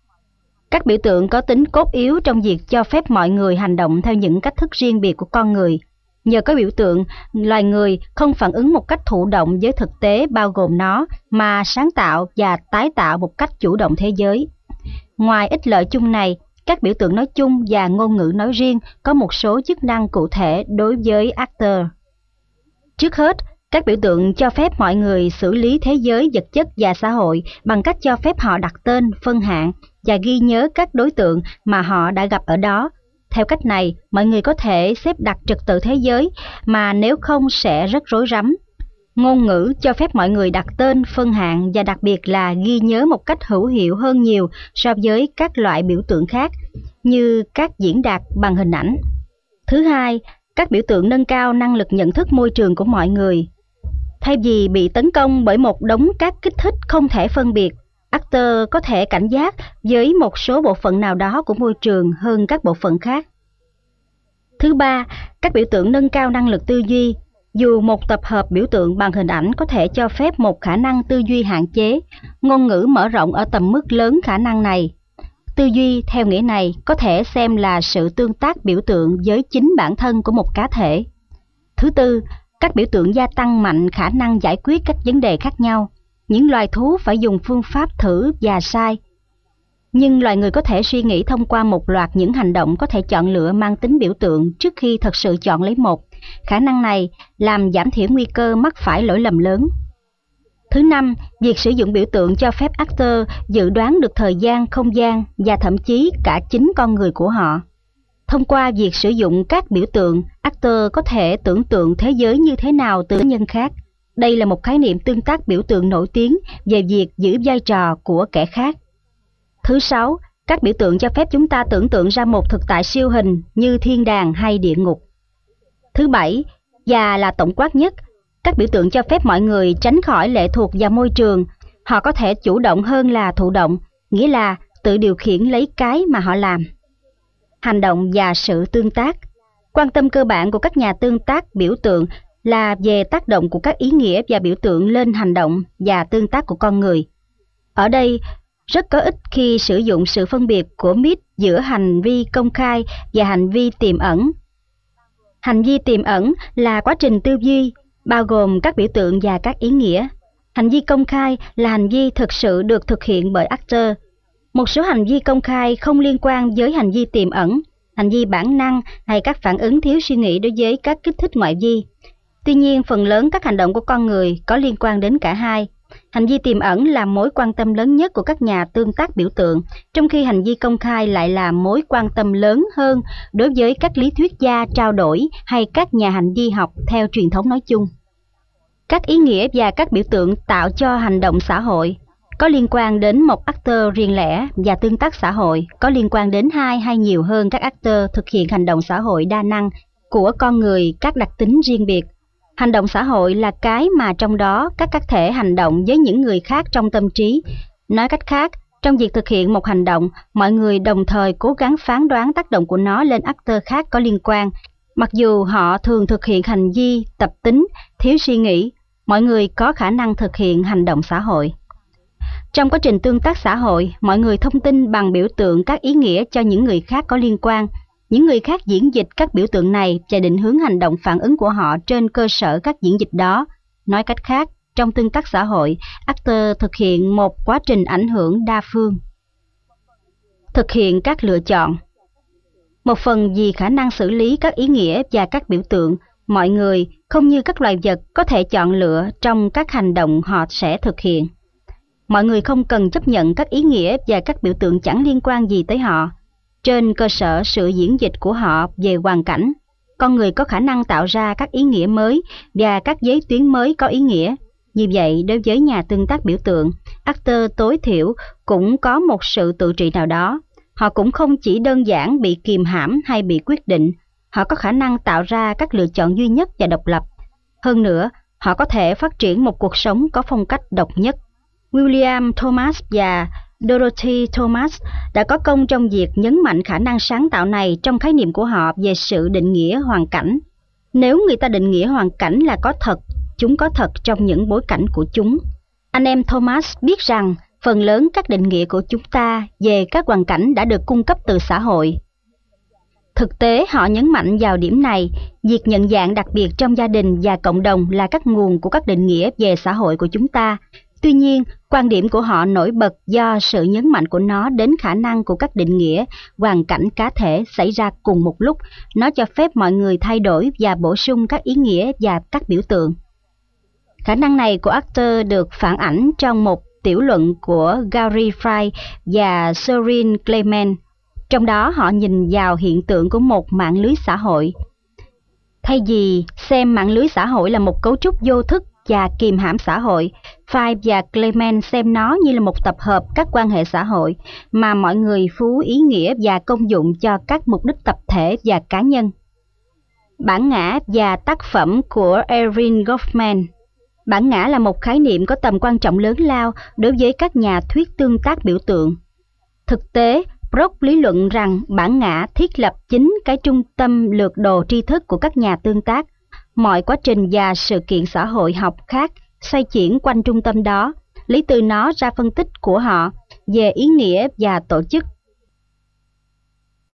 Các biểu tượng có tính cốt yếu trong việc cho phép mọi người hành động theo những cách thức riêng biệt của con người. Nhờ có biểu tượng, loài người không phản ứng một cách thụ động với thực tế bao gồm nó, mà sáng tạo và tái tạo một cách chủ động thế giới. Ngoài ích lợi chung này, các biểu tượng nói chung và ngôn ngữ nói riêng có một số chức năng cụ thể đối với actor. Trước hết, các biểu tượng cho phép mọi người xử lý thế giới vật chất và xã hội bằng cách cho phép họ đặt tên, phân hạng và ghi nhớ các đối tượng mà họ đã gặp ở đó. Theo cách này, mọi người có thể xếp đặt trật tự thế giới mà nếu không sẽ rất rối rắm. Ngôn ngữ cho phép mọi người đặt tên, phân hạng và đặc biệt là ghi nhớ một cách hữu hiệu hơn nhiều so với các loại biểu tượng khác, như các diễn đạt bằng hình ảnh. Thứ hai, các biểu tượng nâng cao năng lực nhận thức môi trường của mọi người. Thay vì bị tấn công bởi một đống các kích thích không thể phân biệt, actor có thể cảnh giác với một số bộ phận nào đó của môi trường hơn các bộ phận khác. Thứ ba, các biểu tượng nâng cao năng lực tư duy. Dù một tập hợp biểu tượng bằng hình ảnh có thể cho phép một khả năng tư duy hạn chế, ngôn ngữ mở rộng ở tầm mức lớn khả năng này. Tư duy theo nghĩa này có thể xem là sự tương tác biểu tượng với chính bản thân của một cá thể. Thứ tư, các biểu tượng gia tăng mạnh khả năng giải quyết các vấn đề khác nhau. Những loài thú phải dùng phương pháp thử và sai, nhưng loài người có thể suy nghĩ thông qua một loạt những hành động có thể chọn lựa mang tính biểu tượng trước khi thật sự chọn lấy một. Khả năng này làm giảm thiểu nguy cơ mắc phải lỗi lầm lớn. Thứ năm, việc sử dụng biểu tượng cho phép actor dự đoán được thời gian, không gian và thậm chí cả chính con người của họ. Thông qua việc sử dụng các biểu tượng, actor có thể tưởng tượng thế giới như thế nào từ nhân khác. Đây là một khái niệm tương tác biểu tượng nổi tiếng về việc giữ vai trò của kẻ khác. Thứ sáu, các biểu tượng cho phép chúng ta tưởng tượng ra một thực tại siêu hình như thiên đàng hay địa ngục. Thứ bảy, và là tổng quát nhất, các biểu tượng cho phép mọi người tránh khỏi lệ thuộc vào môi trường. Họ có thể chủ động hơn là thụ động, nghĩa là tự điều khiển lấy cái mà họ làm. Hành động và sự tương tác. Quan tâm cơ bản của các nhà tương tác biểu tượng là về tác động của các ý nghĩa và biểu tượng lên hành động và tương tác của con người. Ở đây, rất có ích khi sử dụng sự phân biệt của MIT giữa hành vi công khai và hành vi tiềm ẩn. Hành vi tiềm ẩn là quá trình tư duy, bao gồm các biểu tượng và các ý nghĩa. Hành vi công khai là hành vi thực sự được thực hiện bởi actor. Một số hành vi công khai không liên quan với hành vi tiềm ẩn, hành vi bản năng hay các phản ứng thiếu suy nghĩ đối với các kích thích ngoại vi. Tuy nhiên, phần lớn các hành động của con người có liên quan đến cả hai. Hành vi tiềm ẩn là mối quan tâm lớn nhất của các nhà tương tác biểu tượng, trong khi hành vi công khai lại là mối quan tâm lớn hơn đối với các lý thuyết gia trao đổi hay các nhà hành vi học theo truyền thống nói chung. Các ý nghĩa và các biểu tượng tạo cho hành động xã hội có liên quan đến một actor riêng lẻ và tương tác xã hội có liên quan đến hai hay nhiều hơn các actor thực hiện hành động xã hội đa năng của con người các đặc tính riêng biệt. Hành động xã hội là cái mà trong đó các cá thể hành động với những người khác trong tâm trí. Nói cách khác, trong việc thực hiện một hành động, mọi người đồng thời cố gắng phán đoán tác động của nó lên actor khác có liên quan. Mặc dù họ thường thực hiện hành vi, tập tính, thiếu suy nghĩ, mọi người có khả năng thực hiện hành động xã hội. Trong quá trình tương tác xã hội, mọi người thông tin bằng biểu tượng các ý nghĩa cho những người khác có liên quan. Những người khác diễn dịch các biểu tượng này và định hướng hành động phản ứng của họ trên cơ sở các diễn dịch đó. Nói cách khác, trong tương tác xã hội, actor thực hiện một quá trình ảnh hưởng đa phương. Thực hiện các lựa chọn. Một phần vì khả năng xử lý các ý nghĩa và các biểu tượng, mọi người, không như các loài vật, có thể chọn lựa trong các hành động họ sẽ thực hiện. Mọi người không cần chấp nhận các ý nghĩa và các biểu tượng chẳng liên quan gì tới họ. Trên cơ sở sự diễn dịch của họ về hoàn cảnh, con người có khả năng tạo ra các ý nghĩa mới và các giới tuyến mới có ý nghĩa. Như vậy, đối với nhà tương tác biểu tượng, actor tối thiểu cũng có một sự tự trị nào đó. Họ cũng không chỉ đơn giản bị kìm hãm hay bị quyết định, họ có khả năng tạo ra các lựa chọn duy nhất và độc lập. Hơn nữa, họ có thể phát triển một cuộc sống có phong cách độc nhất. William Thomas và Dorothy Thomas đã có công trong việc nhấn mạnh khả năng sáng tạo này trong khái niệm của họ về sự định nghĩa hoàn cảnh. Nếu người ta định nghĩa hoàn cảnh là có thật, chúng có thật trong những bối cảnh của chúng. Anh em Thomas biết rằng phần lớn các định nghĩa của chúng ta về các hoàn cảnh đã được cung cấp từ xã hội. Thực tế, họ nhấn mạnh vào điểm này, việc nhận dạng đặc biệt trong gia đình và cộng đồng là các nguồn của các định nghĩa về xã hội của chúng ta. Tuy nhiên, quan điểm của họ nổi bật do sự nhấn mạnh của nó đến khả năng của các định nghĩa, hoàn cảnh cá thể xảy ra cùng một lúc. Nó cho phép mọi người thay đổi và bổ sung các ý nghĩa và các biểu tượng. Khả năng này của actor được phản ảnh trong một tiểu luận của Gary Fry và Sorin Clement. Trong đó họ nhìn vào hiện tượng của một mạng lưới xã hội. Thay vì xem mạng lưới xã hội là một cấu trúc vô thức và kìm hãm xã hội, Five và Clement xem nó như là một tập hợp các quan hệ xã hội mà mọi người phú ý nghĩa và công dụng cho các mục đích tập thể và cá nhân. Bản ngã và tác phẩm của Erving Goffman. Bản ngã là một khái niệm có tầm quan trọng lớn lao đối với các nhà thuyết tương tác biểu tượng. Thực tế, Brock lý luận rằng bản ngã thiết lập chính cái trung tâm lược đồ tri thức của các nhà tương tác. Mọi quá trình và sự kiện xã hội học khác xoay chuyển quanh trung tâm đó, lấy từ nó ra phân tích của họ về ý nghĩa và tổ chức